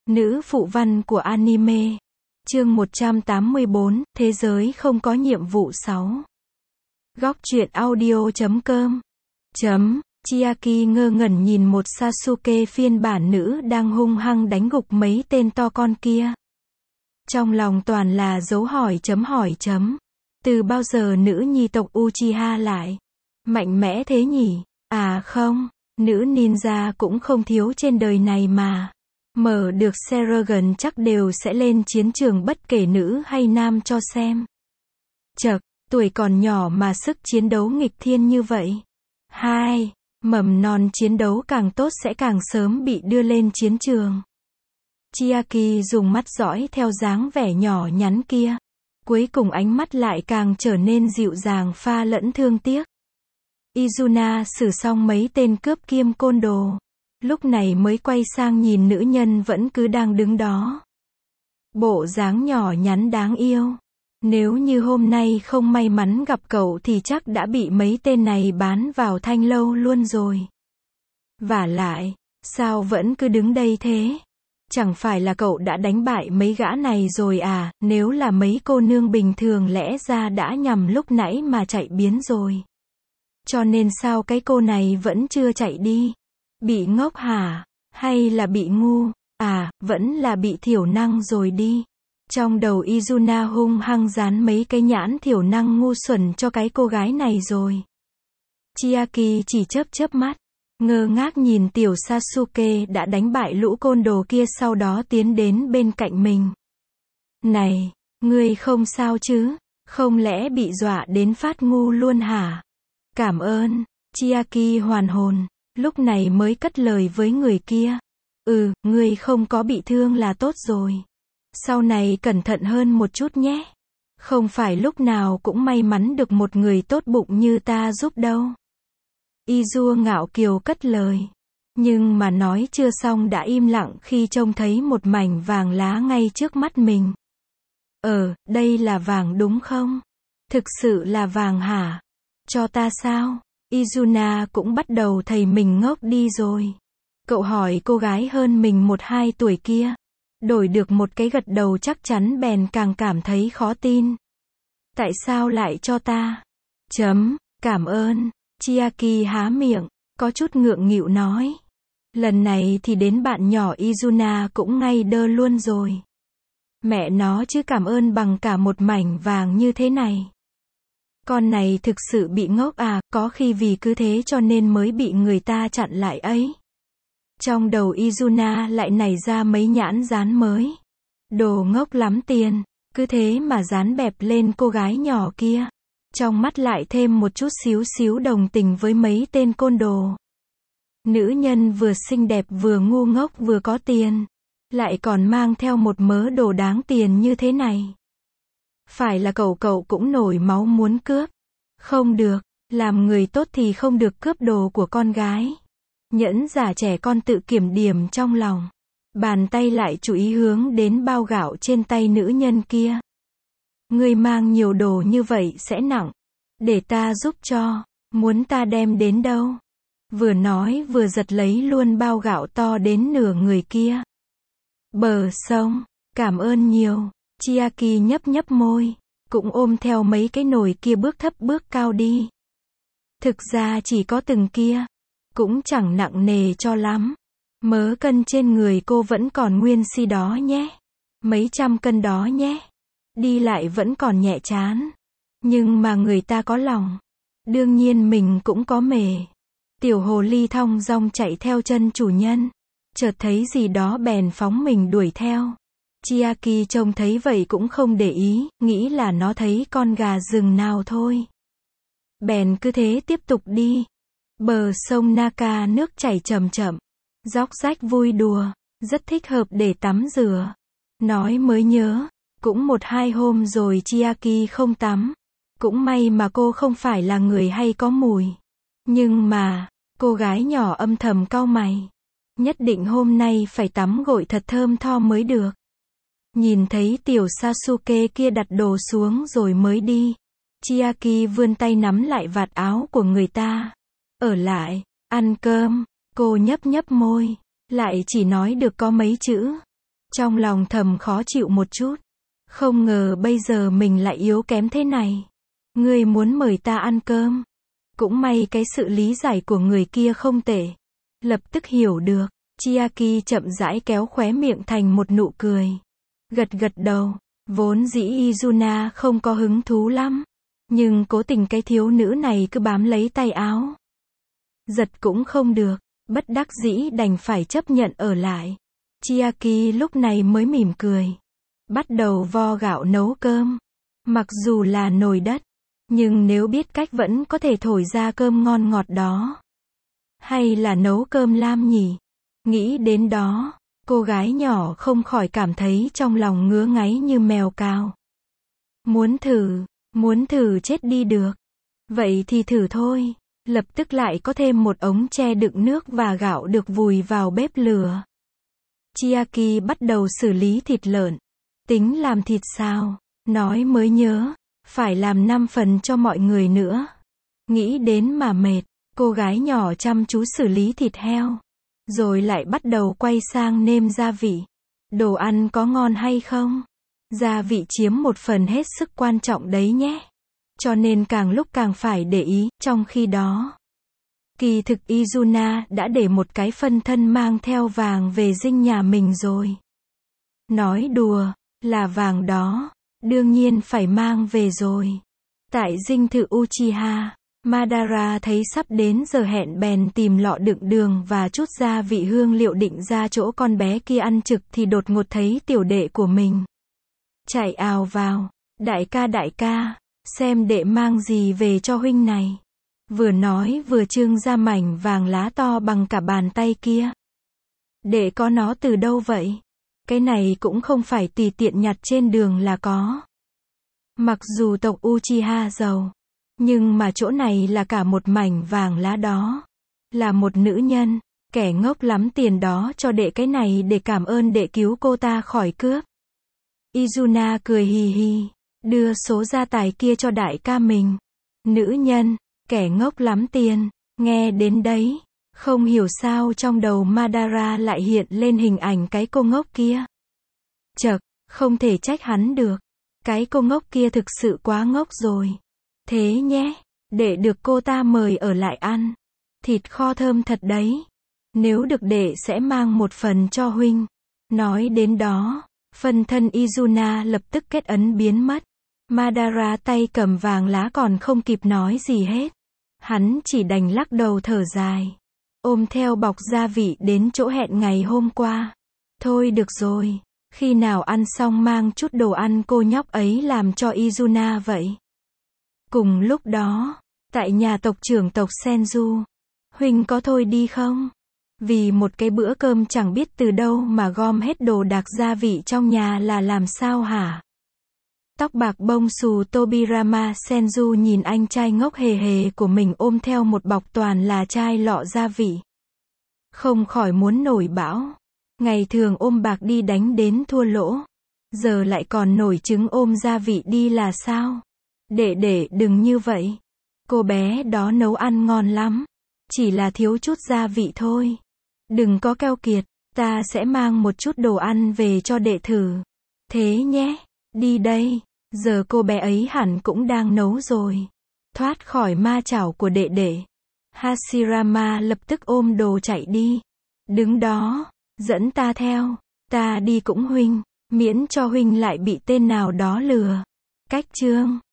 Nữ phụ văn của anime. Chương 184, Thế giới không có nhiệm vụ 6. Góc truyện audio.com. Chiaki ngơ ngẩn nhìn một Sasuke phiên bản nữ đang hung hăng đánh gục mấy tên to con kia. Trong lòng toàn là dấu hỏi chấm. Từ bao giờ nữ nhi tộc Uchiha lại mạnh mẽ thế nhỉ? À không, nữ ninja cũng không thiếu trên đời này mà. Mở được Seragon chắc đều sẽ lên chiến trường bất kể nữ hay nam cho xem. Chậc, tuổi còn nhỏ mà sức chiến đấu nghịch thiên như vậy. Hai, mầm non chiến đấu càng tốt sẽ càng sớm bị đưa lên chiến trường. Chiaki dùng mắt dõi theo dáng vẻ nhỏ nhắn kia. Cuối cùng ánh mắt lại càng trở nên dịu dàng pha lẫn thương tiếc. Izuna xử xong mấy tên cướp kiêm côn đồ. Lúc này mới quay sang nhìn nữ nhân vẫn cứ đang đứng đó. Bộ dáng nhỏ nhắn đáng yêu. Nếu như hôm nay không may mắn gặp cậu thì chắc đã bị mấy tên này bán vào thanh lâu luôn rồi. Vả lại, sao vẫn cứ đứng đây thế? Chẳng phải là cậu đã đánh bại mấy gã này rồi à? Nếu là mấy cô nương bình thường lẽ ra đã nhằm lúc nãy mà chạy biến rồi. Cho nên sao cái cô này vẫn chưa chạy đi? Bị ngốc hả? Hay là bị ngu? À, vẫn là bị thiểu năng rồi đi. Trong đầu Izuna hung hăng dán mấy cái nhãn thiểu năng ngu xuẩn cho cái cô gái này rồi. Chiaki chỉ chớp mắt, ngơ ngác nhìn tiểu Sasuke đã đánh bại lũ côn đồ kia sau đó tiến đến bên cạnh mình. Này, ngươi không sao chứ? Không lẽ bị dọa đến phát ngu luôn hả? Cảm ơn. Chiaki hoàn hồn, lúc này mới cất lời với người kia. Ngươi không có bị thương là tốt rồi. Sau này cẩn thận hơn một chút nhé. Không phải lúc nào cũng may mắn được một người tốt bụng như ta giúp đâu. Izua ngạo kiều cất lời. Nhưng mà nói chưa xong đã im lặng khi trông thấy một mảnh vàng lá ngay trước mắt mình. Đây là vàng đúng không? Thực sự là vàng hả? Cho ta sao? Izuna cũng bắt đầu thấy mình ngốc đi rồi. Cậu hỏi cô gái hơn mình 1-2 tuổi kia. Đổi được một cái gật đầu chắc chắn bèn càng cảm thấy khó tin. Tại sao lại cho ta? Cảm ơn. Chiaki há miệng, có chút ngượng nghịu nói. Lần này thì đến bạn nhỏ Izuna cũng ngay đơ luôn rồi. Mẹ nó chứ cảm ơn bằng cả một mảnh vàng như thế này. Con này thực sự bị ngốc à, có khi vì cứ thế cho nên mới bị người ta chặn lại ấy. Trong đầu Izuna lại nảy ra mấy nhãn dán mới. Đồ ngốc lắm tiền, cứ thế mà dán bẹp lên cô gái nhỏ kia. Trong mắt lại thêm một chút xíu đồng tình với mấy tên côn đồ. Nữ nhân vừa xinh đẹp vừa ngu ngốc vừa có tiền. Lại còn mang theo một mớ đồ đáng tiền như thế này. Phải là cậu cũng nổi máu muốn cướp. Không được, làm người tốt thì không được cướp đồ của con gái. Nhẫn giả trẻ con tự kiểm điểm trong lòng. Bàn tay lại chú ý hướng đến bao gạo trên tay nữ nhân kia. Ngươi mang nhiều đồ như vậy sẽ nặng. Để ta giúp cho. Muốn ta đem đến đâu? Vừa nói vừa giật lấy luôn bao gạo to đến nửa người kia. Bờ sông. Cảm ơn nhiều. Chiaki nhấp môi. Cũng ôm theo mấy cái nồi kia bước thấp bước cao đi. Thực ra chỉ có từng kia. Cũng chẳng nặng nề cho lắm. Mớ cân trên người cô vẫn còn nguyên si đó nhé. Mấy trăm cân đó nhé. Đi lại vẫn còn nhẹ chán. Nhưng mà người ta có lòng. Đương nhiên mình cũng có mề. Tiểu hồ ly thong dong chạy theo chân chủ nhân. Chợt thấy gì đó bèn phóng mình đuổi theo. Chiaki trông thấy vậy cũng không để ý, nghĩ là nó thấy con gà rừng nào thôi. Bèn cứ thế tiếp tục đi. Bờ sông Naka nước chảy chậm, róc rách vui đùa, rất thích hợp để tắm rửa. Nói mới nhớ, cũng 1-2 hôm rồi Chiaki không tắm. Cũng may mà cô không phải là người hay có mùi. Nhưng mà, cô gái nhỏ âm thầm cau mày. Nhất định hôm nay phải tắm gội thật thơm tho mới được. Nhìn thấy tiểu Sasuke kia đặt đồ xuống rồi mới đi. Chiaki vươn tay nắm lại vạt áo của người ta. Ở lại, ăn cơm. Cô nhấp môi. Lại chỉ nói được có mấy chữ. Trong lòng thầm khó chịu một chút. Không ngờ bây giờ mình lại yếu kém thế này. Ngươi muốn mời ta ăn cơm. Cũng may cái sự lý giải của người kia không tệ. Lập tức hiểu được. Chiaki chậm rãi kéo khóe miệng thành một nụ cười. Gật gật đầu. Vốn dĩ Izuna không có hứng thú lắm. Nhưng cố tình cái thiếu nữ này cứ bám lấy tay áo. Giật cũng không được. Bất đắc dĩ đành phải chấp nhận ở lại. Chiaki lúc này mới mỉm cười. Bắt đầu vo gạo nấu cơm. Mặc dù là nồi đất. Nhưng nếu biết cách vẫn có thể thổi ra cơm ngon ngọt đó. Hay là nấu cơm lam nhỉ? Nghĩ đến đó, cô gái nhỏ không khỏi cảm thấy trong lòng ngứa ngáy như mèo cào. Muốn thử chết đi được. Vậy thì thử thôi. Lập tức lại có thêm một ống tre đựng nước và gạo được vùi vào bếp lửa. Chiaki bắt đầu xử lý thịt lợn. Tính làm thịt sao? Nói mới nhớ, phải làm 5 phần cho mọi người nữa. Nghĩ đến mà mệt, cô gái nhỏ chăm chú xử lý thịt heo. Rồi lại bắt đầu quay sang nêm gia vị. Đồ ăn có ngon hay không? Gia vị chiếm một phần hết sức quan trọng đấy nhé. Cho nên càng lúc càng phải để ý, trong khi đó. Kỳ thực Izuna đã để một cái phân thân mang theo vàng về dinh nhà mình rồi. Nói đùa, là vàng đó. Đương nhiên phải mang về rồi. Tại dinh thự Uchiha, Madara thấy sắp đến giờ hẹn bèn tìm lọ đựng đường và chút gia vị hương liệu định ra chỗ con bé kia ăn trực thì đột ngột thấy tiểu đệ của mình. Chạy ào vào. Đại ca, xem đệ mang gì về cho huynh này. Vừa nói vừa trưng ra mảnh vàng lá to bằng cả bàn tay kia. Đệ có nó từ đâu vậy? Cái này cũng không phải tùy tiện nhặt trên đường là có. Mặc dù tộc Uchiha giàu, nhưng mà chỗ này là cả một mảnh vàng lá đó. Là một nữ nhân, kẻ ngốc lắm tiền đó cho đệ cái này để cảm ơn đệ cứu cô ta khỏi cướp. Izuna cười hì hì, đưa số gia tài kia cho đại ca mình. Nữ nhân, kẻ ngốc lắm tiền, nghe đến đấy. Không hiểu sao trong đầu Madara lại hiện lên hình ảnh cái cô ngốc kia. Chậc, không thể trách hắn được. Cái cô ngốc kia thực sự quá ngốc rồi. Thế nhé, để được cô ta mời ở lại ăn. Thịt kho thơm thật đấy. Nếu được đệ sẽ mang một phần cho huynh. Nói đến đó, phân thân Izuna lập tức kết ấn biến mất. Madara tay cầm vàng lá còn không kịp nói gì hết. Hắn chỉ đành lắc đầu thở dài. Ôm theo bọc gia vị đến chỗ hẹn ngày hôm qua. Thôi được rồi, khi nào ăn xong mang chút đồ ăn cô nhóc ấy làm cho Izuna vậy. Cùng lúc đó, tại nhà tộc trưởng tộc Senju, huynh có thôi đi không? Vì một cái bữa cơm chẳng biết từ đâu mà gom hết đồ đạc gia vị trong nhà là làm sao hả? Tóc bạc bông xù Tobirama Senju nhìn anh trai ngốc hề hề của mình ôm theo một bọc toàn là chai lọ gia vị. Không khỏi muốn nổi bão. Ngày thường ôm bạc đi đánh đến thua lỗ. Giờ lại còn nổi trứng ôm gia vị đi là sao? Đệ đừng như vậy. Cô bé đó nấu ăn ngon lắm. Chỉ là thiếu chút gia vị thôi. Đừng có keo kiệt. Ta sẽ mang một chút đồ ăn về cho đệ thử. Thế nhé. Đi đây. Giờ cô bé ấy hẳn cũng đang nấu rồi. Thoát khỏi ma chảo của đệ. Hashirama lập tức ôm đồ chạy đi. Đứng đó. Dẫn ta theo. Ta đi cũng huynh. Miễn cho huynh lại bị tên nào đó lừa. Cách chương.